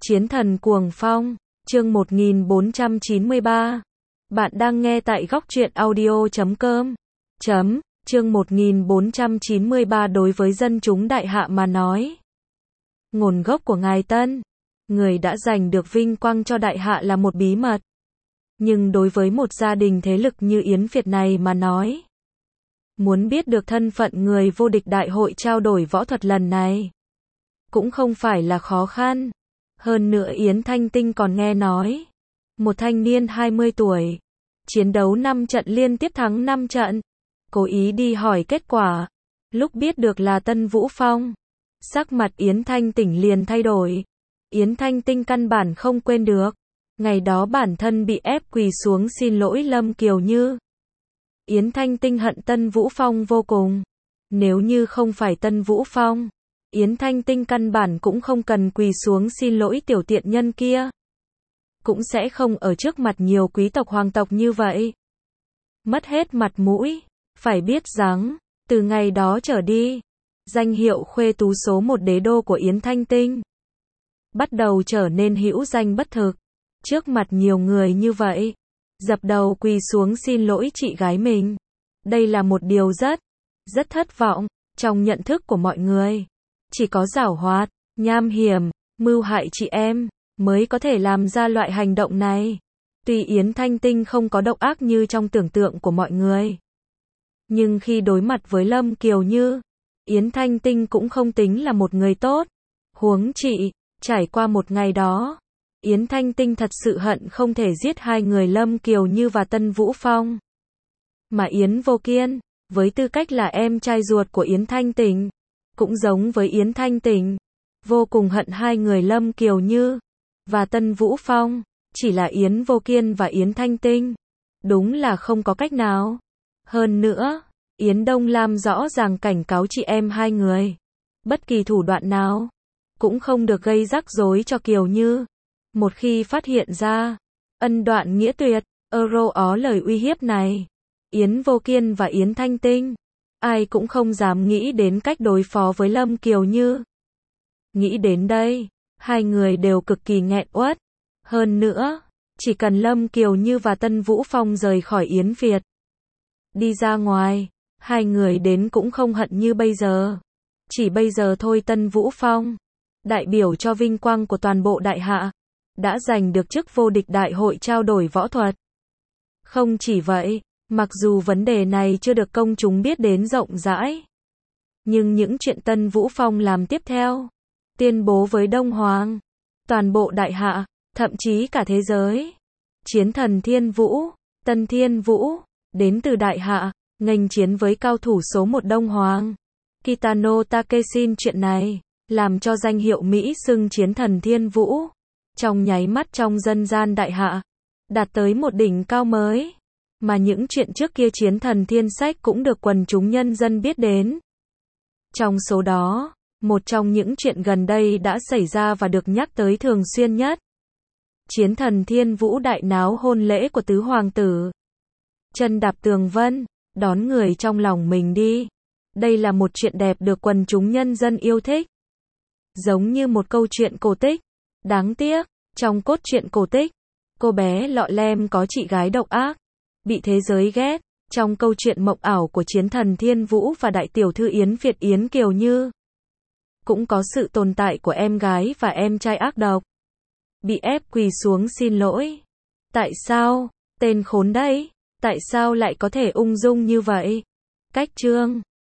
Chiến thần cuồng phong, chương 1493. Bạn đang nghe tại góc truyện audio.com. Chương 1493 đối với dân chúng đại hạ mà nói. Nguồn gốc của ngài Tân, người đã giành được vinh quang cho đại hạ là một bí mật. Nhưng đối với một gia đình thế lực như Yến Việt này mà nói, muốn biết được thân phận người vô địch đại hội trao đổi võ thuật lần này, cũng không phải là khó khăn. Hơn nữa Yến Thanh Tinh còn nghe nói, một thanh niên 20 tuổi, chiến đấu 5 trận liên tiếp thắng 5 trận, cố ý đi hỏi kết quả, lúc biết được là Tân Vũ Phong, sắc mặt Yến Thanh Tỉnh liền thay đổi. Yến Thanh Tinh căn bản không quên được, ngày đó bản thân bị ép quỳ xuống xin lỗi Lâm Kiều Như. Yến Thanh Tinh hận Tân Vũ Phong vô cùng, nếu như không phải Tân Vũ Phong, Yến Thanh Tinh căn bản cũng không cần quỳ xuống xin lỗi tiểu tiện nhân kia, cũng sẽ không ở trước mặt nhiều quý tộc hoàng tộc như vậy, mất hết mặt mũi. Phải biết rằng, từ ngày đó trở đi, danh hiệu khuê tú số 1 đế đô của Yến Thanh Tinh bắt đầu trở nên hữu danh bất thực. Trước mặt nhiều người như vậy, dập đầu quỳ xuống xin lỗi chị gái mình, đây là một điều rất thất vọng. Trong nhận thức của mọi người, chỉ có giảo hoạt, nham hiểm, mưu hại chị em mới có thể làm ra loại hành động này. Tuy Yến Thanh Tinh không có độc ác như trong tưởng tượng của mọi người, nhưng khi đối mặt với Lâm Kiều Như, Yến Thanh Tinh cũng không tính là một người tốt. Huống chị, trải qua một ngày đó, Yến Thanh Tinh thật sự hận không thể giết hai người Lâm Kiều Như và Tân Vũ Phong. Mà Yến Vô Kiên, với tư cách là em trai ruột của Yến Thanh Tỉnh, cũng giống với Yến Thanh Tỉnh, vô cùng hận hai người Lâm Kiều Như và Tân Vũ Phong. Chỉ là Yến Vô Kiên và Yến Thanh Tinh, đúng là không có cách nào. Hơn nữa, Yến Đông Lam rõ ràng cảnh cáo chị em hai người, bất kỳ thủ đoạn nào cũng không được gây rắc rối cho Kiều Như. Một khi phát hiện ra ân đoạn nghĩa tuyệt, ó lời uy hiếp này, Yến Vô Kiên và Yến Thanh Tinh, ai cũng không dám nghĩ đến cách đối phó với Lâm Kiều Như. Nghĩ đến đây, hai người đều cực kỳ nghẹn uất. Hơn nữa, chỉ cần Lâm Kiều Như và Tân Vũ Phong rời khỏi Yến Việt, đi ra ngoài, hai người đến cũng không hận như bây giờ. Chỉ bây giờ thôi Tân Vũ Phong, đại biểu cho vinh quang của toàn bộ đại hạ, đã giành được chức vô địch đại hội trao đổi võ thuật. Không chỉ vậy, mặc dù vấn đề này chưa được công chúng biết đến rộng rãi, nhưng những chuyện Tân Vũ Phong làm tiếp theo, tuyên bố với Đông Hoàng, toàn bộ đại hạ, thậm chí cả thế giới. Chiến thần Thiên Vũ, Tân Thiên Vũ, đến từ đại hạ, nghênh chiến với cao thủ số 1 Đông Hoàng, Kitano Takeshin. Chuyện này, làm cho danh hiệu Mỹ xưng chiến thần Thiên Vũ, trong nháy mắt trong dân gian đại hạ, đạt tới một đỉnh cao mới. Mà những chuyện trước kia chiến thần Thiên Sách cũng được quần chúng nhân dân biết đến. Trong số đó, một trong những chuyện gần đây đã xảy ra và được nhắc tới thường xuyên nhất, chiến thần Thiên Vũ đại náo hôn lễ của tứ hoàng tử, chân đạp tường vân, đón người trong lòng mình đi. Đây là một chuyện đẹp được quần chúng nhân dân yêu thích, giống như một câu chuyện cổ tích. Đáng tiếc, trong cốt truyện cổ tích, cô bé lọ lem có chị gái độc ác, bị thế giới ghét. Trong câu chuyện mộng ảo của chiến thần Thiên Vũ và đại tiểu thư Yến Việt Yến Kiều Như, cũng có sự tồn tại của em gái và em trai ác độc, bị ép quỳ xuống xin lỗi. Tại sao, tên khốn đấy, tại sao lại có thể ung dung như vậy? Cách chương